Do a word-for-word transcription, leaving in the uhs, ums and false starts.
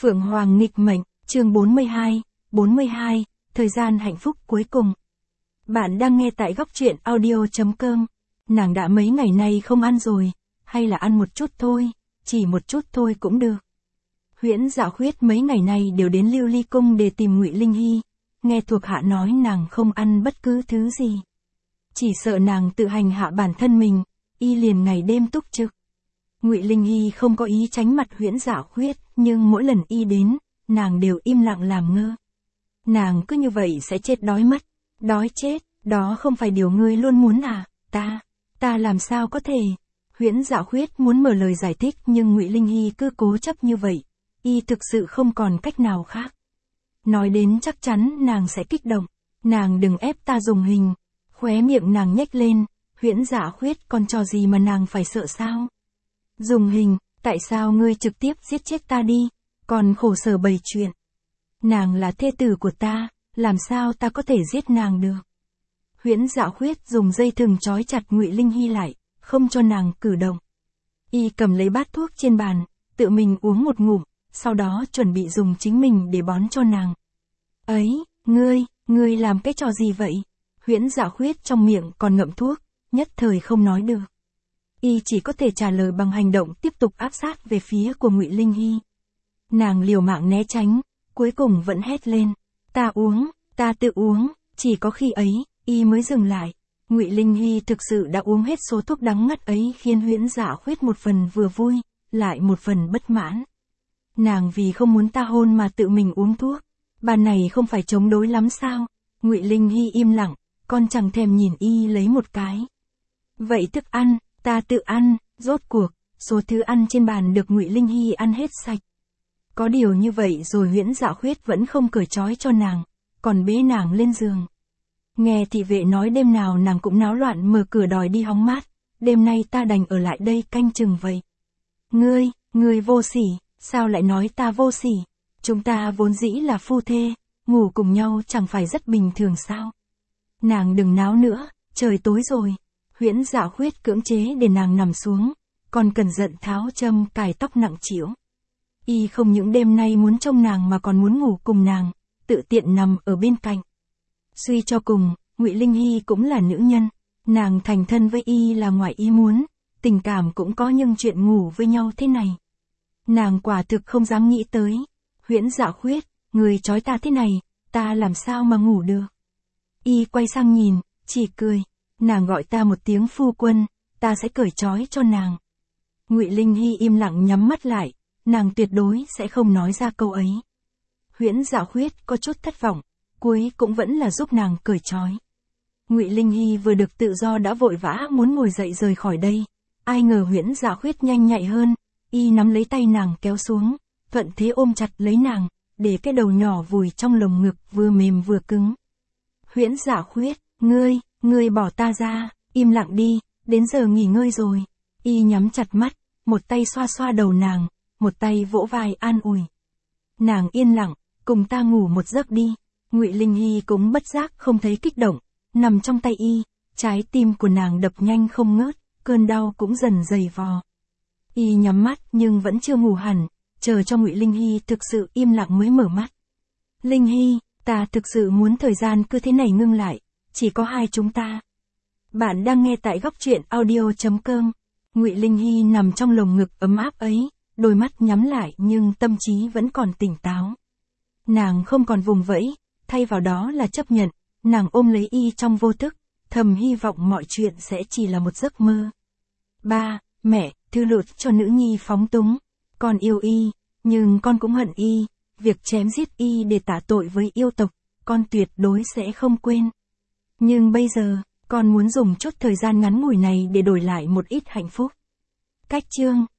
Phượng Hoàng nghịch mệnh, chương bốn mươi hai, bốn mươi hai, thời gian hạnh phúc cuối cùng. Bạn đang nghe tại góc truyện audio chấm com. Nàng đã mấy ngày nay không ăn rồi, hay là ăn một chút thôi, chỉ một chút thôi cũng được. Huyễn Dạ Khuyết mấy ngày nay đều đến Lưu Ly Cung để tìm Ngụy Linh Hy, nghe thuộc hạ nói nàng không ăn bất cứ thứ gì. Chỉ sợ nàng tự hành hạ bản thân mình, y liền ngày đêm túc trực. Ngụy Linh Hy không có ý tránh mặt Huyễn Dạ Khuyết, nhưng mỗi lần y đến, nàng đều im lặng làm ngơ. Nàng cứ như vậy sẽ chết đói mất. Đói chết, đó không phải điều ngươi luôn muốn à? Ta, ta làm sao có thể? Huyễn Dạ Khuyết muốn mở lời giải thích nhưng Ngụy Linh Hy cứ cố chấp như vậy, y thực sự không còn cách nào khác. Nói đến chắc chắn nàng sẽ kích động, nàng đừng ép ta dùng hình. Khóe miệng nàng nhếch lên, Huyễn Dạ Khuyết còn trò gì mà nàng phải sợ sao? Dùng hình, tại sao ngươi trực tiếp giết chết ta đi, còn khổ sở bày chuyện? Nàng là thê tử của ta, làm sao ta có thể giết nàng được? Huyễn Dạ Khuyết dùng dây thừng trói chặt Ngụy Linh Hy lại, không cho nàng cử động. Y cầm lấy bát thuốc trên bàn, tự mình uống một ngụm, sau đó chuẩn bị dùng chính mình để bón cho nàng. Ấy, ngươi, ngươi làm cái trò gì vậy? Huyễn Dạ Khuyết trong miệng còn ngậm thuốc, nhất thời không nói được. Y chỉ có thể trả lời bằng hành động tiếp tục áp sát về phía của Ngụy Linh Hy. Nàng liều mạng né tránh, cuối cùng vẫn hét lên, ta uống, ta tự uống, chỉ có khi ấy, y mới dừng lại. Ngụy Linh Hy thực sự đã uống hết số thuốc đắng ngắt ấy khiến Huyễn Dạ Khuyết một phần vừa vui, lại một phần bất mãn. Nàng vì không muốn ta hôn mà tự mình uống thuốc, bà này không phải chống đối lắm sao? Ngụy Linh Hy im lặng, con chẳng thèm nhìn y lấy một cái. Vậy thức ăn, ta tự ăn, rốt cuộc, số thứ ăn trên bàn được Ngụy Linh Hy ăn hết sạch. Có điều như vậy rồi Huyễn Dạ Khuyết vẫn không cởi trói cho nàng, còn bế nàng lên giường. Nghe thị vệ nói đêm nào nàng cũng náo loạn mở cửa đòi đi hóng mát, đêm nay ta đành ở lại đây canh chừng vậy. Ngươi, ngươi vô sỉ, sao lại nói ta vô sỉ? Chúng ta vốn dĩ là phu thê, ngủ cùng nhau chẳng phải rất bình thường sao? Nàng đừng náo nữa, trời tối rồi. Huyễn Dạ Khuyết cưỡng chế để nàng nằm xuống, còn cẩn thận tháo châm cài tóc nặng trĩu. Y không những đêm nay muốn trông nàng mà còn muốn ngủ cùng nàng, tự tiện nằm ở bên cạnh. Suy cho cùng, Ngụy Linh Hy cũng là nữ nhân, nàng thành thân với y là ngoài ý muốn, tình cảm cũng có nhưng chuyện ngủ với nhau thế này. Nàng quả thực không dám nghĩ tới. Huyễn Dạ Khuyết, người trói ta thế này, ta làm sao mà ngủ được? Y quay sang nhìn, chỉ cười. Nàng gọi ta một tiếng phu quân, ta sẽ cởi trói cho nàng. Ngụy Linh Hy im lặng nhắm mắt lại, nàng tuyệt đối sẽ không nói ra câu ấy. Huyễn Dạ Khuyết có chút thất vọng, cuối cũng vẫn là giúp nàng cởi trói. Ngụy Linh Hy vừa được tự do đã vội vã muốn ngồi dậy rời khỏi đây, ai ngờ Huyễn Dạ Khuyết nhanh nhạy hơn, y nắm lấy tay nàng kéo xuống, thuận thế ôm chặt lấy nàng, để cái đầu nhỏ vùi trong lồng ngực vừa mềm vừa cứng. Huyễn Dạ Khuyết, ngươi, ngươi bỏ ta ra, im lặng đi, đến giờ nghỉ ngơi rồi. Y nhắm chặt mắt, một tay xoa xoa đầu nàng, một tay vỗ vai an ủi. Nàng yên lặng, cùng ta ngủ một giấc đi. Ngụy Linh Hy cũng bất giác không thấy kích động, nằm trong tay y, trái tim của nàng đập nhanh không ngớt, cơn đau cũng dần dày vò. Y nhắm mắt nhưng vẫn chưa ngủ hẳn, chờ cho Ngụy Linh Hy thực sự im lặng mới mở mắt. Linh Hy, ta thực sự muốn thời gian cứ thế này ngưng lại, chỉ có hai chúng ta. Bạn đang nghe tại góc truyện audio chấm com. Ngụy Linh Hy nằm trong lồng ngực ấm áp ấy, đôi mắt nhắm lại nhưng tâm trí vẫn còn tỉnh táo. Nàng không còn vùng vẫy, thay vào đó là chấp nhận, nàng ôm lấy y trong vô thức, thầm hy vọng mọi chuyện sẽ chỉ là một giấc mơ. Ba, mẹ, thư lụt cho nữ nhi phóng túng. Con yêu y, nhưng con cũng hận y, việc chém giết y để tạ tội với yêu tộc, con tuyệt đối sẽ không quên. Nhưng bây giờ, con muốn dùng chút thời gian ngắn ngủi này để đổi lại một ít hạnh phúc. Cách chương